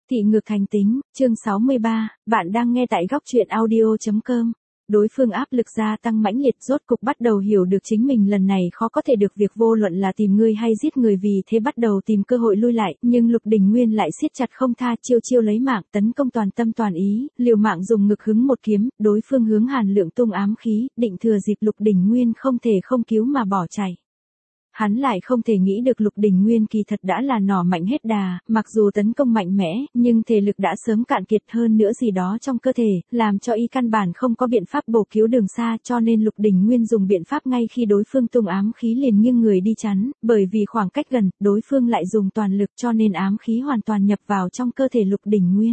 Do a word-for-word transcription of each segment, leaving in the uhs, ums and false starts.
Thị ngược thành tính, chương sáu mươi ba, bạn đang nghe tại góc truyện audio chấm com. Đối phương áp lực gia tăng mãnh liệt, rốt cục bắt đầu hiểu được chính mình lần này khó có thể được việc, vô luận là tìm người hay giết người, vì thế bắt đầu tìm cơ hội lui lại, nhưng Lục Đình Nguyên lại siết chặt không tha, chiêu chiêu lấy mạng, tấn công toàn tâm toàn ý, liều mạng dùng ngực hứng một kiếm, đối phương hướng Hàn Lượng tung ám khí, định thừa dịp Lục Đình Nguyên không thể không cứu mà bỏ chạy. Hắn lại không thể nghĩ được Lục Đình Nguyên kỳ thật đã là nỏ mạnh hết đà, mặc dù tấn công mạnh mẽ, nhưng thể lực đã sớm cạn kiệt, hơn nữa gì đó trong cơ thể, làm cho y căn bản không có biện pháp bổ cứu đường xa, cho nên Lục Đình Nguyên dùng biện pháp ngay khi đối phương tung ám khí liền nghiêng người đi chắn, bởi vì khoảng cách gần, đối phương lại dùng toàn lực cho nên ám khí hoàn toàn nhập vào trong cơ thể Lục Đình Nguyên.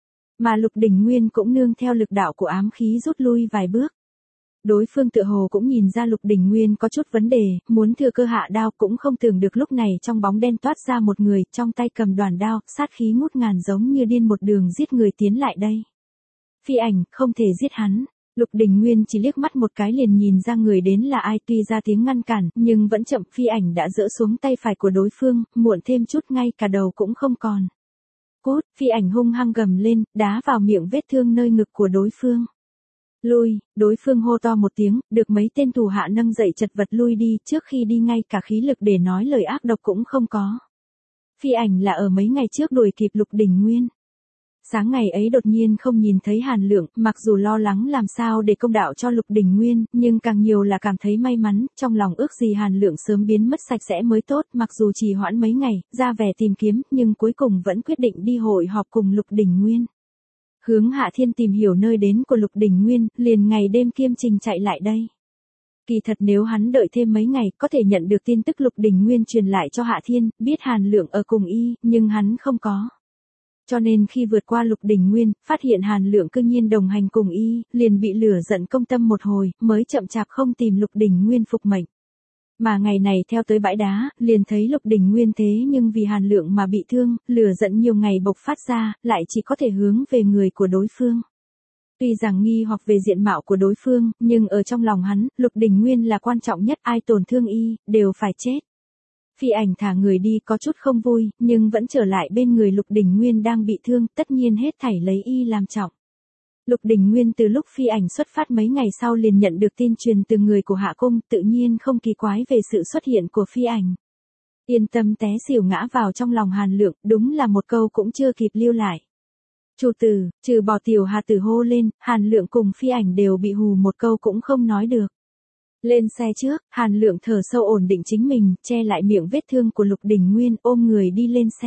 Mà Lục Đình Nguyên cũng nương theo lực đạo của ám khí rút lui vài bước. Đối phương tựa hồ cũng nhìn ra Lục Đình Nguyên có chút vấn đề, muốn thừa cơ hạ đao, cũng không tưởng được lúc này trong bóng đen toát ra một người, trong tay cầm đoàn đao, sát khí ngút ngàn, giống như điên một đường giết người tiến lại đây. Phi Ảnh, không thể giết hắn. Lục Đình Nguyên chỉ liếc mắt một cái liền nhìn ra người đến là ai, tuy ra tiếng ngăn cản, nhưng vẫn chậm, Phi Ảnh đã giỡ xuống tay phải của đối phương, muộn thêm chút ngay cả đầu cũng không còn. Cút, Phi Ảnh hung hăng gầm lên, đá vào miệng vết thương nơi ngực của đối phương. Lui, đối phương hô to một tiếng, được mấy tên thủ hạ nâng dậy chật vật lui đi, trước khi đi ngay cả khí lực để nói lời ác độc cũng không có. Phi Ảnh là ở mấy ngày trước đuổi kịp Lục Đình Nguyên. Sáng ngày ấy đột nhiên không nhìn thấy Hàn Lượng, mặc dù lo lắng làm sao để công đạo cho Lục Đình Nguyên, nhưng càng nhiều là cảm thấy may mắn, trong lòng ước gì Hàn Lượng sớm biến mất sạch sẽ mới tốt, mặc dù trì hoãn mấy ngày, ra vẻ tìm kiếm, nhưng cuối cùng vẫn quyết định đi hội họp cùng Lục Đình Nguyên. Hướng Hạ Thiên tìm hiểu nơi đến của Lục Đình Nguyên, liền ngày đêm kiêm trình chạy lại đây. Kỳ thật nếu hắn đợi thêm mấy ngày, có thể nhận được tin tức Lục Đình Nguyên truyền lại cho Hạ Thiên, biết Hàn Lượng ở cùng y, nhưng hắn không có. Cho nên khi vượt qua Lục Đình Nguyên, phát hiện Hàn Lượng cư nhiên đồng hành cùng y, liền bị lửa giận công tâm một hồi, mới chậm chạp không tìm Lục Đình Nguyên phục mệnh. Mà ngày này theo tới bãi đá, liền thấy Lục Đình Nguyên thế nhưng vì Hàn Lượng mà bị thương, lửa giận nhiều ngày bộc phát ra, lại chỉ có thể hướng về người của đối phương. Tuy rằng nghi hoặc về diện mạo của đối phương, nhưng ở trong lòng hắn, Lục Đình Nguyên là quan trọng nhất, ai tổn thương y, đều phải chết. Phi Ảnh thả người đi có chút không vui, nhưng vẫn trở lại bên người Lục Đình Nguyên đang bị thương, tất nhiên hết thảy lấy y làm trọng. Lục Đình Nguyên từ lúc Phi Ảnh xuất phát mấy ngày sau liền nhận được tin truyền từ người của Hạ Cung, tự nhiên không kỳ quái về sự xuất hiện của Phi Ảnh. Yên tâm té xỉu ngã vào trong lòng Hàn Lượng, đúng là một câu cũng chưa kịp lưu lại. Chủ tử, trừ bỏ Tiểu Hà Tử hô lên, Hàn Lượng cùng Phi Ảnh đều bị hù một câu cũng không nói được. Lên xe trước, Hàn Lượng thở sâu ổn định chính mình, che lại miệng vết thương của Lục Đình Nguyên, ôm người đi lên xe.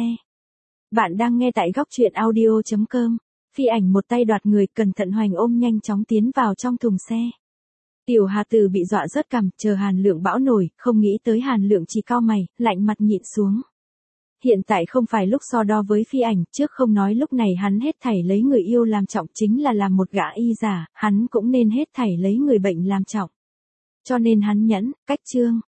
Bạn đang nghe tại góc truyện audio chấm com. Phi Ảnh một tay đoạt người, cẩn thận hoành ôm nhanh chóng tiến vào trong thùng xe. Tiểu Hà Tử bị dọa rớt cằm, chờ Hàn Lượng bão nổi, không nghĩ tới Hàn Lượng chỉ cau mày, lạnh mặt nhịn xuống. Hiện tại không phải lúc so đo với Phi Ảnh, trước không nói lúc này hắn hết thảy lấy người yêu làm trọng, chính là làm một gã y giả, hắn cũng nên hết thảy lấy người bệnh làm trọng. Cho nên hắn nhẫn, cách trương,